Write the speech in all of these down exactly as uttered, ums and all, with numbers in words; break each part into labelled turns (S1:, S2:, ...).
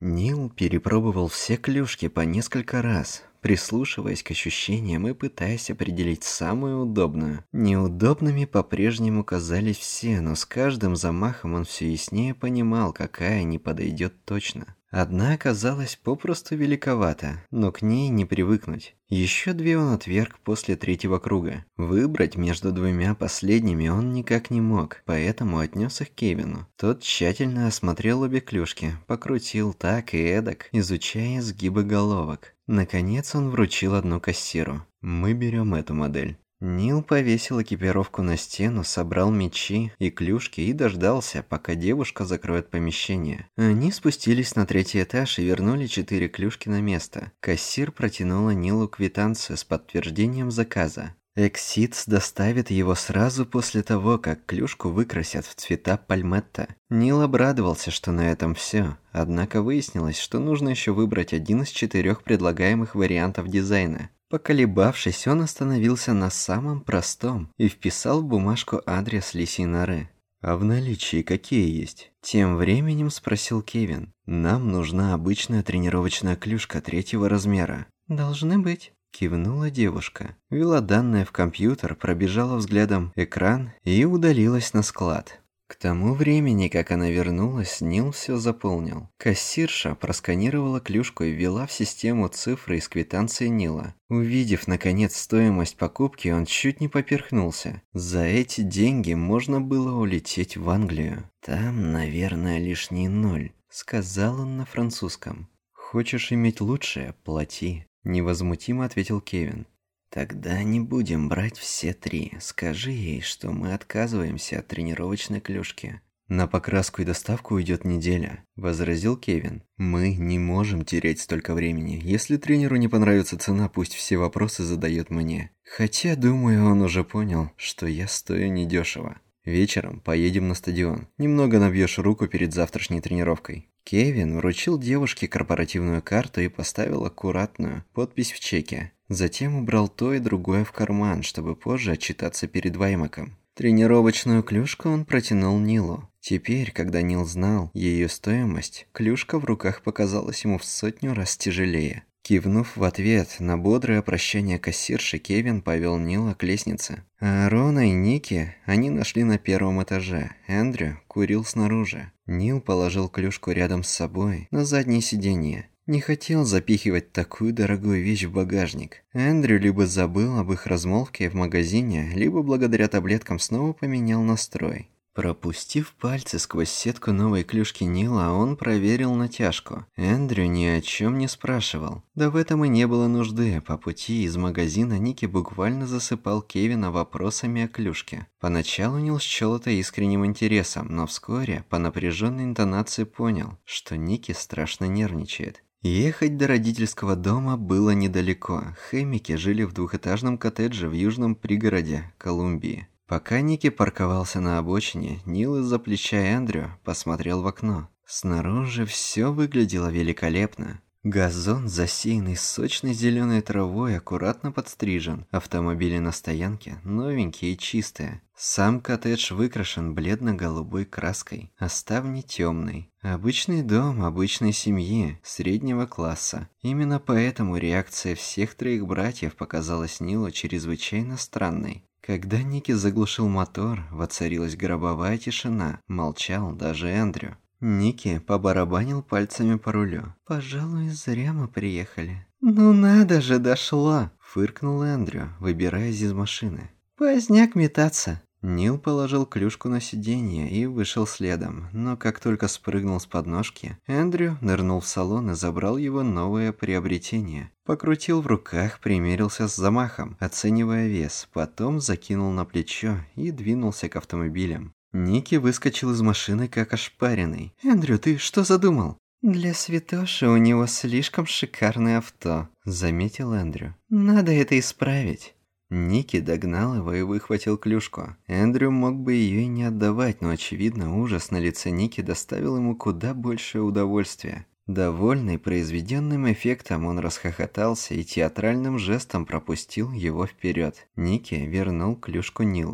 S1: Нил перепробовал все клюшки по несколько раз, прислушиваясь к ощущениям и пытаясь определить самую удобную. Неудобными по-прежнему казались все, но с каждым замахом он все яснее понимал, какая не подойдет точно. Одна оказалась попросту великовата, но к ней не привыкнуть. Еще две он отверг после третьего круга. Выбрать между двумя последними он никак не мог, поэтому отнес их Кевину. Тот тщательно осмотрел обе клюшки, покрутил так и эдак, изучая сгибы головок. Наконец он вручил одну кассиру. «Мы берем эту модель». Нил повесил экипировку на стену, собрал мечи и клюшки и дождался, пока девушка закроет помещение. Они спустились на третий этаж и вернули четыре клюшки на место. Кассир протянула Нилу квитанцию с подтверждением заказа. Эксидс доставит его сразу после того, как клюшку выкрасят в цвета пальметта. Нил обрадовался, что на этом все, однако выяснилось, что нужно еще выбрать один из четырех предлагаемых вариантов дизайна. Поколебавшись, он остановился на самом простом и вписал в бумажку адрес лисьей норы. «А в наличии какие есть?» Тем временем спросил Кевин. «Нам нужна обычная тренировочная клюшка третьего размера». «Должны быть», кивнула девушка. Ввела данные в компьютер, пробежала взглядом экран и удалилась на склад. К тому времени, как она вернулась, Нил все заполнил. Кассирша просканировала клюшку и ввела в систему цифры из квитанции Нила. Увидев, наконец, стоимость покупки, он чуть не поперхнулся. За эти деньги можно было улететь в Англию. «Там, наверное, лишний ноль», — сказал он на французском. «Хочешь иметь лучшее — плати», — невозмутимо ответил Кевин. «Тогда не будем брать все три. Скажи ей, что мы отказываемся от тренировочной клюшки». «На покраску и доставку уйдет неделя», – возразил Кевин. «Мы не можем терять столько времени. Если тренеру не понравится цена, пусть все вопросы задает мне. Хотя, думаю, он уже понял, что я стою недешево. Вечером поедем на стадион. Немного набьешь руку перед завтрашней тренировкой». Кевин вручил девушке корпоративную карту и поставил аккуратную подпись в чеке. Затем убрал то и другое в карман, чтобы позже отчитаться перед Ваймаком. Тренировочную клюшку он протянул Нилу. Теперь, когда Нил знал ее стоимость, клюшка в руках показалась ему в сотню раз тяжелее. Кивнув в ответ на бодрое прощание кассирши, Кевин повел Нила к лестнице. А Рона и Ники они нашли на первом этаже. Эндрю курил снаружи. Нил положил клюшку рядом с собой на заднее сиденье. Не хотел запихивать такую дорогую вещь в багажник. Эндрю либо забыл об их размолвке в магазине, либо благодаря таблеткам снова поменял настрой. Пропустив пальцы сквозь сетку новой клюшки Нила, он проверил натяжку. Эндрю ни о чем не спрашивал. Да в этом и не было нужды. По пути из магазина Ники буквально засыпал Кевина вопросами о клюшке. Поначалу Нил счел это искренним интересом, но вскоре по напряженной интонации понял, что Ники страшно нервничает. Ехать до родительского дома было недалеко. Хэммики жили в двухэтажном коттедже в южном пригороде Колумбии. Пока Ники парковался на обочине, Нил из-за плеча Эндрю посмотрел в окно. Снаружи все выглядело великолепно. Газон, засеянный сочной зеленой травой, аккуратно подстрижен. Автомобили на стоянке новенькие и чистые. Сам коттедж выкрашен бледно-голубой краской, а ставни темной. Обычный дом обычной семьи, среднего класса. Именно поэтому реакция всех троих братьев показалась Нилу чрезвычайно странной. Когда Ники заглушил мотор, воцарилась гробовая тишина. Молчал даже Эндрю. Ники побарабанил пальцами по рулю. «Пожалуй, зря мы приехали». «Ну надо же, дошло!» – фыркнул Эндрю, выбираясь из машины. «Поздняк метаться». Нил положил клюшку на сиденье и вышел следом, но как только спрыгнул с подножки, Эндрю нырнул в салон и забрал его новое приобретение. Покрутил в руках, примерился с замахом, оценивая вес, потом закинул на плечо и двинулся к автомобилям. Ники выскочил из машины как ошпаренный. «Эндрю, ты что задумал?» «Для святоши у него слишком шикарное авто», — заметил Эндрю. «Надо это исправить». Ники догнал его и выхватил клюшку. Эндрю мог бы ее и не отдавать, но, очевидно, ужас на лице Ники доставил ему куда большее удовольствие. Довольный произведенным эффектом, он расхохотался и театральным жестом пропустил его вперед. Ники вернул клюшку Нилу.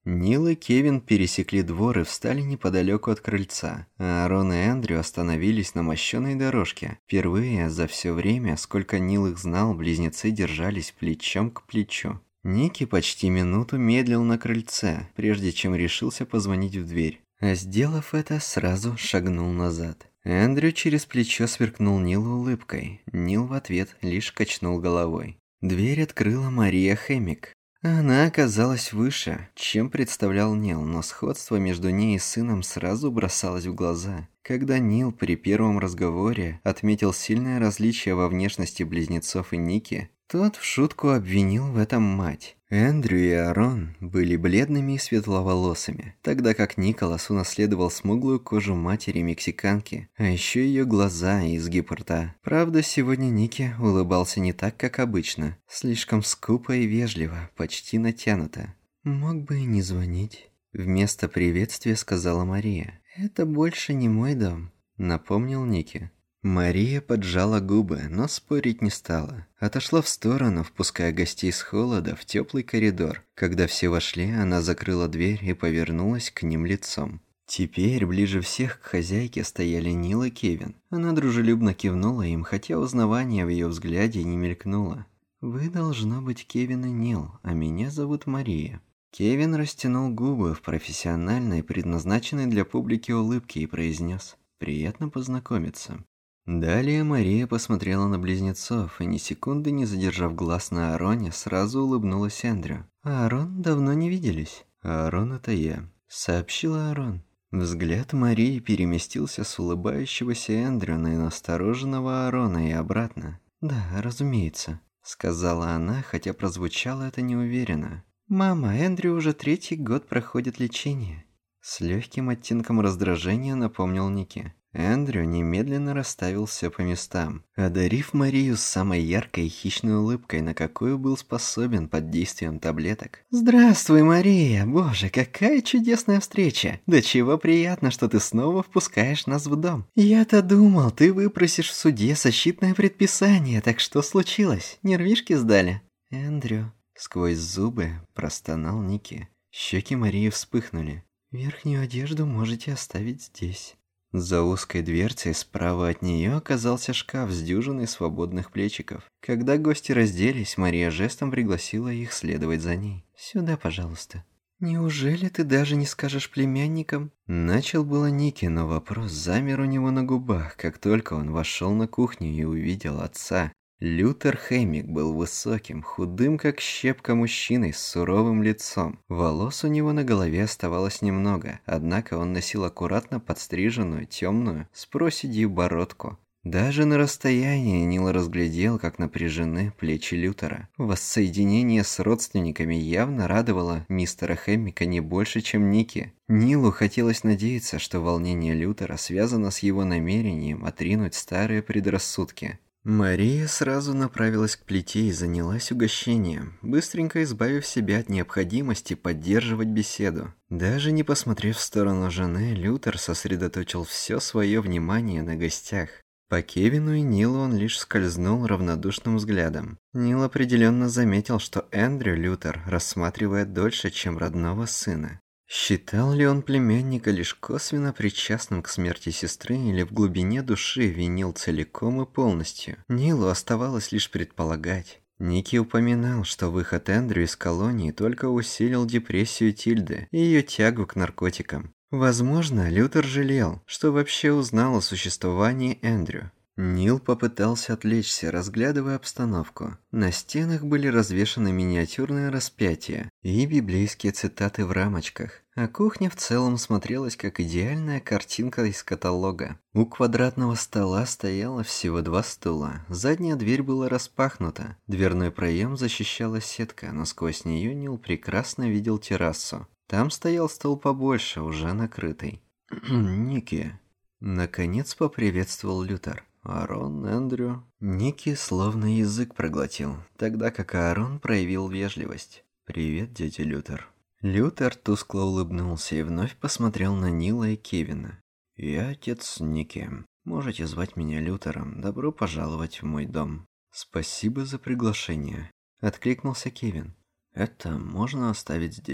S1: Нил и Кевин пересекли двор и встали неподалеку от крыльца, а Аарон и Эндрю остановились на мощенной дорожке. Впервые за все время, сколько Нил их знал, близнецы держались плечом к плечу. Ники почти минуту медлил на крыльце, прежде чем решился позвонить в дверь. А сделав это, сразу шагнул назад. Эндрю через плечо сверкнул Нилу улыбкой. Нил в ответ лишь качнул головой. Дверь открыла Мария Хэммик. Она оказалась выше, чем представлял Нил, но сходство между ней и сыном сразу бросалось в глаза. Когда Нил при первом разговоре отметил сильное различие во внешности близнецов и Ники, тот в шутку обвинил в этом мать. Эндрю и Аарон были бледными и светловолосыми, тогда как Николас унаследовал смуглую кожу матери-мексиканки, а еще ее глаза и изгиб рта. Правда, сегодня Ники улыбался не так, как обычно, слишком скупо и вежливо, почти натянуто. «Мог бы и не звонить», — вместо приветствия сказала Мария. «Это больше не мой дом», — напомнил Ники. Мария поджала губы, но спорить не стала. Отошла в сторону, впуская гостей с холода в теплый коридор. Когда все вошли, она закрыла дверь и повернулась к ним лицом. Теперь ближе всех к хозяйке стояли Нил и Кевин. Она дружелюбно кивнула им, хотя узнавание в ее взгляде не мелькнуло. «Вы, должно быть, Кевин и Нил, а меня зовут Мария». Кевин растянул губы в профессиональной, предназначенной для публики улыбке и произнес: «Приятно познакомиться». Далее Мария посмотрела на близнецов и, ни секунды не задержав глаз на Аароне, сразу улыбнулась Эндрю. «Аарон, давно не виделись». «Аарон, это я», — сообщил Аарон. Взгляд Марии переместился с улыбающегося Эндрю на настороженного Аарона и обратно. «Да, разумеется», — сказала она, хотя прозвучало это неуверенно. «Мама, Эндрю уже третий год проходит лечение». С легким оттенком раздражения напомнил Ники. Эндрю немедленно расставил все по местам, одарив Марию самой яркой и хищной улыбкой, на какую был способен под действием таблеток. «Здравствуй, Мария! Боже, какая чудесная встреча! Да чего приятно, что ты снова впускаешь нас в дом. Я-то думал, ты выпросишь в суде защитное предписание, так что случилось? Нервишки сдали?» «Эндрю...» — сквозь зубы простонал Ники. Щеки Марии вспыхнули. «Верхнюю одежду можете оставить здесь». За узкой дверцей справа от нее оказался шкаф с дюжиной свободных плечиков. Когда гости разделись, Мария жестом пригласила их следовать за ней. «Сюда, пожалуйста». «Неужели ты даже не скажешь племянникам?» Начал было Ники, но вопрос замер у него на губах, как только он вошел на кухню и увидел отца. Лютер Хэммик был высоким, худым как щепка мужчиной с суровым лицом. Волос у него на голове оставалось немного, однако он носил аккуратно подстриженную, темную, с проседью бородку. Даже на расстоянии Нил разглядел, как напряжены плечи Лютера. Воссоединение с родственниками явно радовало мистера Хэммика не больше, чем Ники. Нилу хотелось надеяться, что волнение Лютера связано с его намерением отринуть старые предрассудки. Мария сразу направилась к плите и занялась угощением, быстренько избавив себя от необходимости поддерживать беседу. Даже не посмотрев в сторону жены, Лютер сосредоточил все свое внимание на гостях. По Кевину и Нилу он лишь скользнул равнодушным взглядом. Нил определенно заметил, что Эндрю Лютер рассматривает дольше, чем родного сына. Считал ли он племянника лишь косвенно причастным к смерти сестры или в глубине души винил целиком и полностью? Нилу оставалось лишь предполагать. Ники упоминал, что выход Эндрю из колонии только усилил депрессию Тильды и ее тягу к наркотикам. Возможно, Лютер жалел, что вообще узнал о существовании Эндрю. Нил попытался отвлечься, разглядывая обстановку. На стенах были развешаны миниатюрные распятия и библейские цитаты в рамочках, а кухня в целом смотрелась как идеальная картинка из каталога. У квадратного стола стояло всего два стула, задняя дверь была распахнута, дверной проем защищала сетка, но сквозь нее Нил прекрасно видел террасу. Там стоял стол побольше, уже накрытый. «Ники», — наконец поприветствовал Лютер. «Аарон, Эндрю...» Ники словно язык проглотил, тогда как Аарон проявил вежливость. «Привет, дядя Лютер». Лютер тускло улыбнулся и вновь посмотрел на Нила и Кевина. «Я отец Ники. Можете звать меня Лютером. Добро пожаловать в мой дом». «Спасибо за приглашение», — откликнулся Кевин. «Это можно оставить здесь».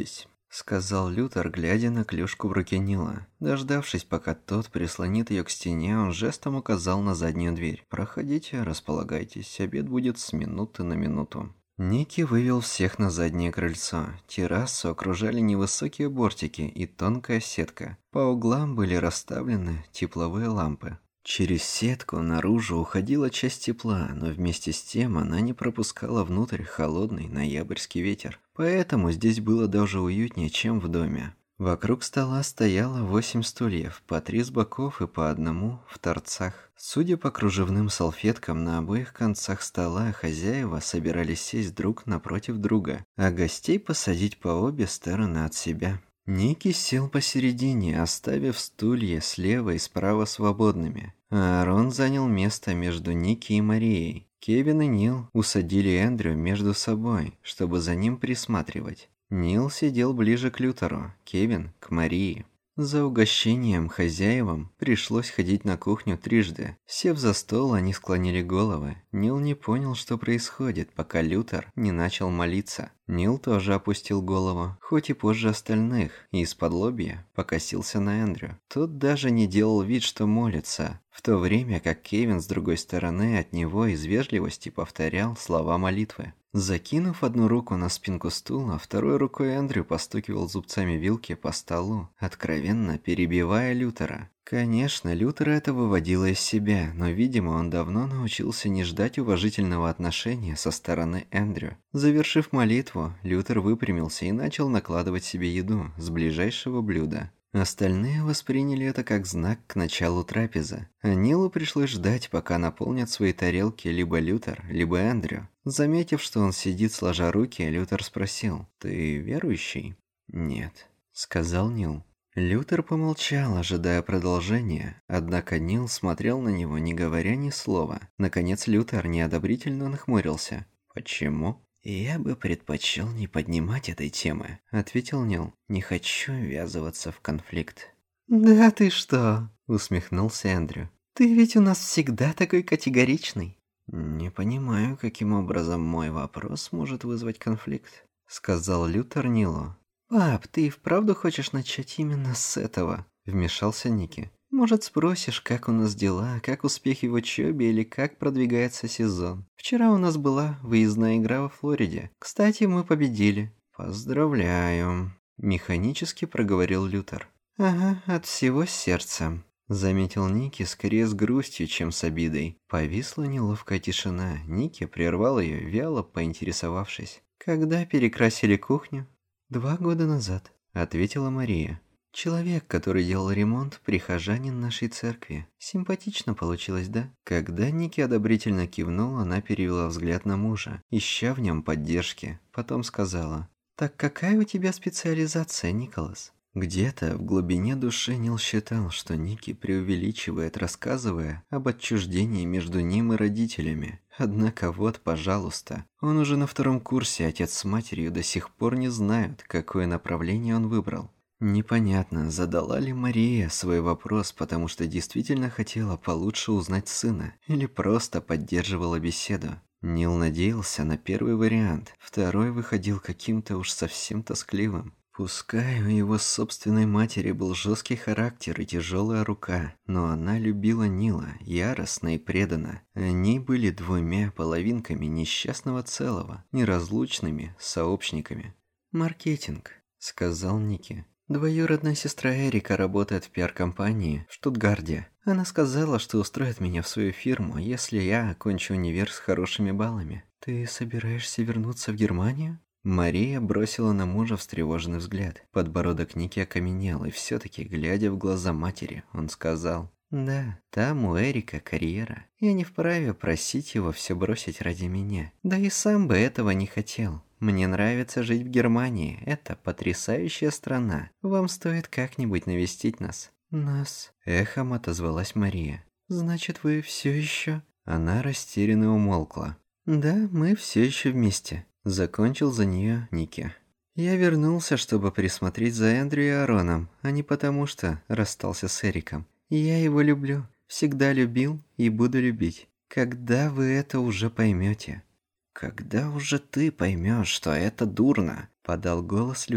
S1: сказал Лютер, глядя на клюшку в руке Нила. Дождавшись, пока тот прислонит ее к стене, он жестом указал на заднюю дверь. «Проходите, располагайтесь, обед будет с минуты на минуту». Ники вывел всех на заднее крыльцо. Террасу окружали невысокие бортики и тонкая сетка. По углам были расставлены тепловые лампы. Через сетку наружу уходила часть тепла, но вместе с тем она не пропускала внутрь холодный ноябрьский ветер. Поэтому здесь было даже уютнее, чем в доме. Вокруг стола стояло восемь стульев, по три с боков и по одному в торцах. Судя по кружевным салфеткам, на обоих концах стола хозяева собирались сесть друг напротив друга, а гостей посадить по обе стороны от себя. Ники сел посередине, оставив стулья слева и справа свободными. А Аарон занял место между Ники и Марией. Кевин и Нил усадили Эндрю между собой, чтобы за ним присматривать. Нил сидел ближе к Лютеру, Кевин – к Марии. За угощением хозяевам пришлось ходить на кухню трижды. Сев за стол, они склонили головы. Нил не понял, что происходит, пока Лютер не начал молиться. Нил тоже опустил голову, хоть и позже остальных, и из-под лобья покосился на Эндрю. Тот даже не делал вид, что молится, в то время как Кевин с другой стороны от него из вежливости повторял слова молитвы. Закинув одну руку на спинку стула, второй рукой Эндрю постукивал зубцами вилки по столу, откровенно перебивая Лютера. Конечно, Лютера это выводило из себя, но, видимо, он давно научился не ждать уважительного отношения со стороны Эндрю. Завершив молитву, Лютер выпрямился и начал накладывать себе еду с ближайшего блюда. Остальные восприняли это как знак к началу трапезы, а Нилу пришлось ждать, пока наполнят свои тарелки либо Лютер, либо Эндрю. Заметив, что он сидит сложа руки, Лютер спросил: «Ты верующий?» «Нет», — сказал Нил. Лютер помолчал, ожидая продолжения, однако Нил смотрел на него, не говоря ни слова. Наконец Лютер неодобрительно нахмурился. «Почему?» «Я бы предпочел не поднимать этой темы», — ответил Нил. «Не хочу ввязываться в конфликт». «Да ты что?» — усмехнулся Эндрю. «Ты ведь у нас всегда такой категоричный». «Не понимаю, каким образом мой вопрос может вызвать конфликт», — сказал Лютер Нилу. «Пап, ты и вправду хочешь начать именно с этого?» — вмешался Ники. «Может, спросишь, как у нас дела, как успехи в учебе или как продвигается сезон? Вчера у нас была выездная игра во Флориде. Кстати, мы победили». «Поздравляю», — механически проговорил Лютер. «Ага, от всего сердца», — заметил Ники скорее с грустью, чем с обидой. Повисла неловкая тишина. Ники прервал ее, вяло поинтересовавшись: «Когда перекрасили кухню?» «Два года назад», — ответила Мария. «Человек, который делал ремонт, прихожанин нашей церкви. Симпатично получилось, да?» Когда Ники одобрительно кивнул, она перевела взгляд на мужа, ища в нем поддержки. Потом сказала: «Так какая у тебя специализация, Николас?» Где-то в глубине души Нил считал, что Ники преувеличивает, рассказывая об отчуждении между ним и родителями. Однако вот, пожалуйста, он уже на втором курсе, отец с матерью до сих пор не знают, какое направление он выбрал. Непонятно, задала ли Мария свой вопрос, потому что действительно хотела получше узнать сына, или просто поддерживала беседу. Нил надеялся на первый вариант, второй выходил каким-то уж совсем тоскливым. Пускай у его собственной матери был жесткий характер и тяжелая рука, но она любила Нила яростно и преданно. Они были двумя половинками несчастного целого, неразлучными сообщниками. «Маркетинг», — сказал Ники. «Двоюродная сестра Эрика работает в пиар-компании в Штутгарте. Она сказала, что устроит меня в свою фирму, если я окончу универ с хорошими баллами. Ты собираешься вернуться в Германию?» Мария бросила на мужа встревоженный взгляд. Подбородок Ники окаменел, и все-таки, глядя в глаза матери, он сказал: «Да, там у Эрика карьера. Я не вправе просить его все бросить ради меня. Да и сам бы этого не хотел. Мне нравится жить в Германии. Это потрясающая страна. Вам стоит как-нибудь навестить нас». «Нас?» — эхом отозвалась Мария. «Значит, вы все еще...» Она растерянно умолкла. «Да, мы все еще вместе», — закончил за нее Ники. «Я вернулся, чтобы присмотреть за Эндрю и Аароном, а не потому, что расстался с Эриком. Я его люблю, всегда любил и буду любить. Когда вы это уже поймете?» «Когда уже ты поймешь, что это дурно?» — подал голос Лютер.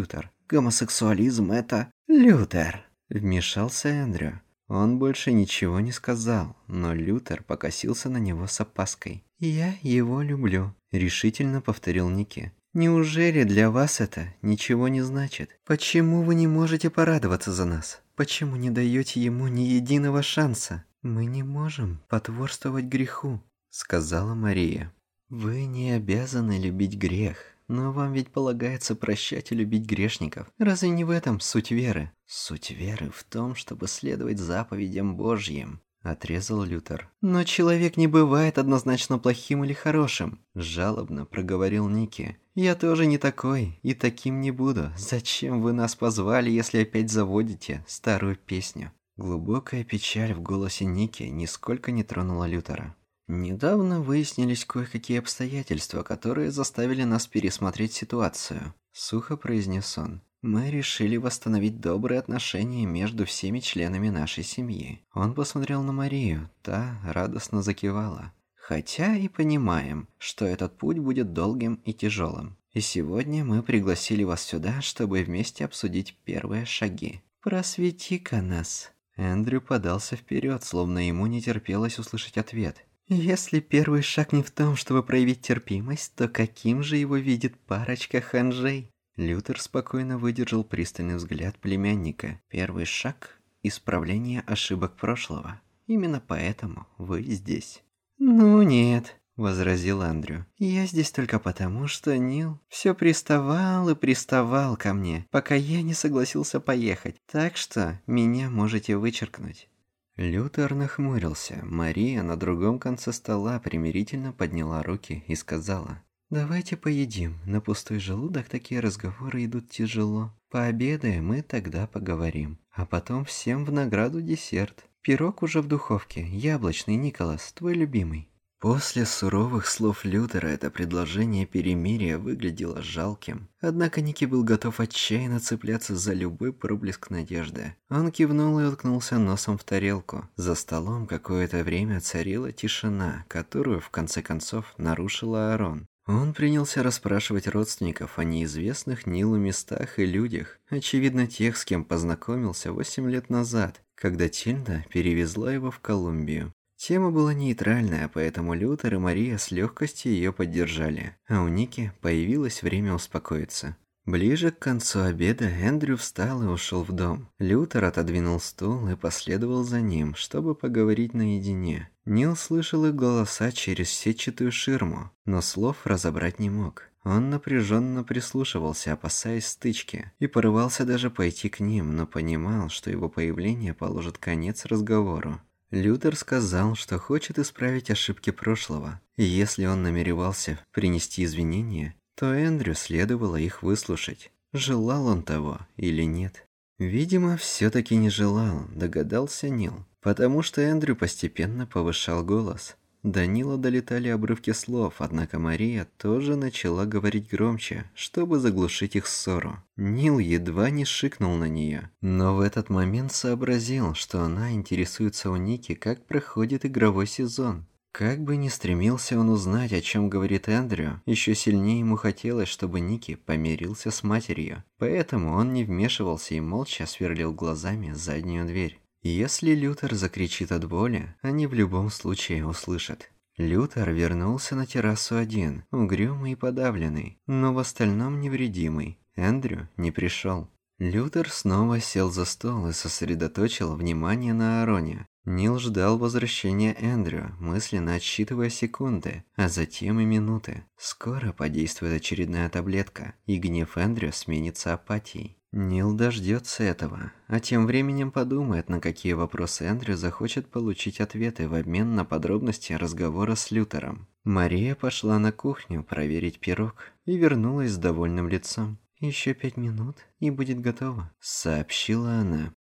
S1: Гомосексуализм – это... Лютер!» Вмешался Эндрю. Он больше ничего не сказал, но Лютер покосился на него с опаской. «Я его люблю», – решительно повторил Ники. «Неужели для вас это ничего не значит? Почему вы не можете порадоваться за нас? Почему не даете ему ни единого шанса?» «Мы не можем потворствовать греху», – сказала Мария. «Вы не обязаны любить грех, но вам ведь полагается прощать и любить грешников. Разве не в этом суть веры?» «Суть веры в том, чтобы следовать заповедям Божьим», – отрезал Лютер. «Но человек не бывает однозначно плохим или хорошим», – жалобно проговорил Ники. «Я тоже не такой и таким не буду. Зачем вы нас позвали, если опять заводите старую песню?» Глубокая печаль в голосе Ники нисколько не тронула Лютера. «Недавно выяснились кое-какие обстоятельства, которые заставили нас пересмотреть ситуацию», – сухо произнес он. «Мы решили восстановить добрые отношения между всеми членами нашей семьи». Он посмотрел на Марию, та радостно закивала. «Хотя и понимаем, что этот путь будет долгим и тяжелым. И сегодня мы пригласили вас сюда, чтобы вместе обсудить первые шаги. Просвети-ка нас». Эндрю подался вперед, словно ему не терпелось услышать ответ. «Если первый шаг не в том, чтобы проявить терпимость, то каким же его видит парочка ханжей?» Лютер спокойно выдержал пристальный взгляд племянника. «Первый шаг – исправление ошибок прошлого. Именно поэтому вы здесь». «Ну нет», – возразил Эндрю. «Я здесь только потому, что Нил все приставал и приставал ко мне, пока я не согласился поехать. Так что меня можете вычеркнуть». Лютер нахмурился. Мария на другом конце стола примирительно подняла руки и сказала: «Давайте поедим. На пустой желудок такие разговоры идут тяжело. Пообедаем и тогда поговорим. А потом всем в награду десерт. Пирог уже в духовке. Яблочный, Николас, твой любимый». После суровых слов Лютера это предложение перемирия выглядело жалким. Однако Ники был готов отчаянно цепляться за любой проблеск надежды. Он кивнул и уткнулся носом в тарелку. За столом какое-то время царила тишина, которую, в конце концов, нарушила Аарон. Он принялся расспрашивать родственников о неизвестных Нилу местах и людях, очевидно тех, с кем познакомился восемь лет назад, когда Тильда перевезла его в Колумбию. Тема была нейтральная, поэтому Лютер и Мария с легкостью ее поддержали, а у Ники появилось время успокоиться. Ближе к концу обеда Эндрю встал и ушел в дом. Лютер отодвинул стул и последовал за ним, чтобы поговорить наедине. Нил слышал их голоса через сетчатую ширму, но слов разобрать не мог. Он напряженно прислушивался, опасаясь стычки, и порывался даже пойти к ним, но понимал, что его появление положит конец разговору. Лютер сказал, что хочет исправить ошибки прошлого, и если он намеревался принести извинения, то Эндрю следовало их выслушать. Желал он того или нет? Видимо, все-таки не желал, догадался Нил, потому что Эндрю постепенно повышал голос. До Нила долетали обрывки слов, однако Мария тоже начала говорить громче, чтобы заглушить их ссору. Нил едва не шикнул на нее, но в этот момент сообразил, что она интересуется у Ники, как проходит игровой сезон. Как бы ни стремился он узнать, о чем говорит Эндрю, еще сильнее ему хотелось, чтобы Ники помирился с матерью. Поэтому он не вмешивался и молча сверлил глазами заднюю дверь. Если Лютер закричит от боли, они в любом случае услышат. Лютер вернулся на террасу один, угрюмый и подавленный, но в остальном невредимый. Эндрю не пришел. Лютер снова сел за стол и сосредоточил внимание на Аароне. Нил ждал возвращения Эндрю, мысленно отсчитывая секунды, а затем и минуты. Скоро подействует очередная таблетка, и гнев Эндрю сменится апатией. Нил дождется этого, а тем временем подумает, на какие вопросы Эндрю захочет получить ответы в обмен на подробности разговора с Лютером. Мария пошла на кухню проверить пирог и вернулась с довольным лицом. «Еще пять минут, и будет готово», — сообщила она.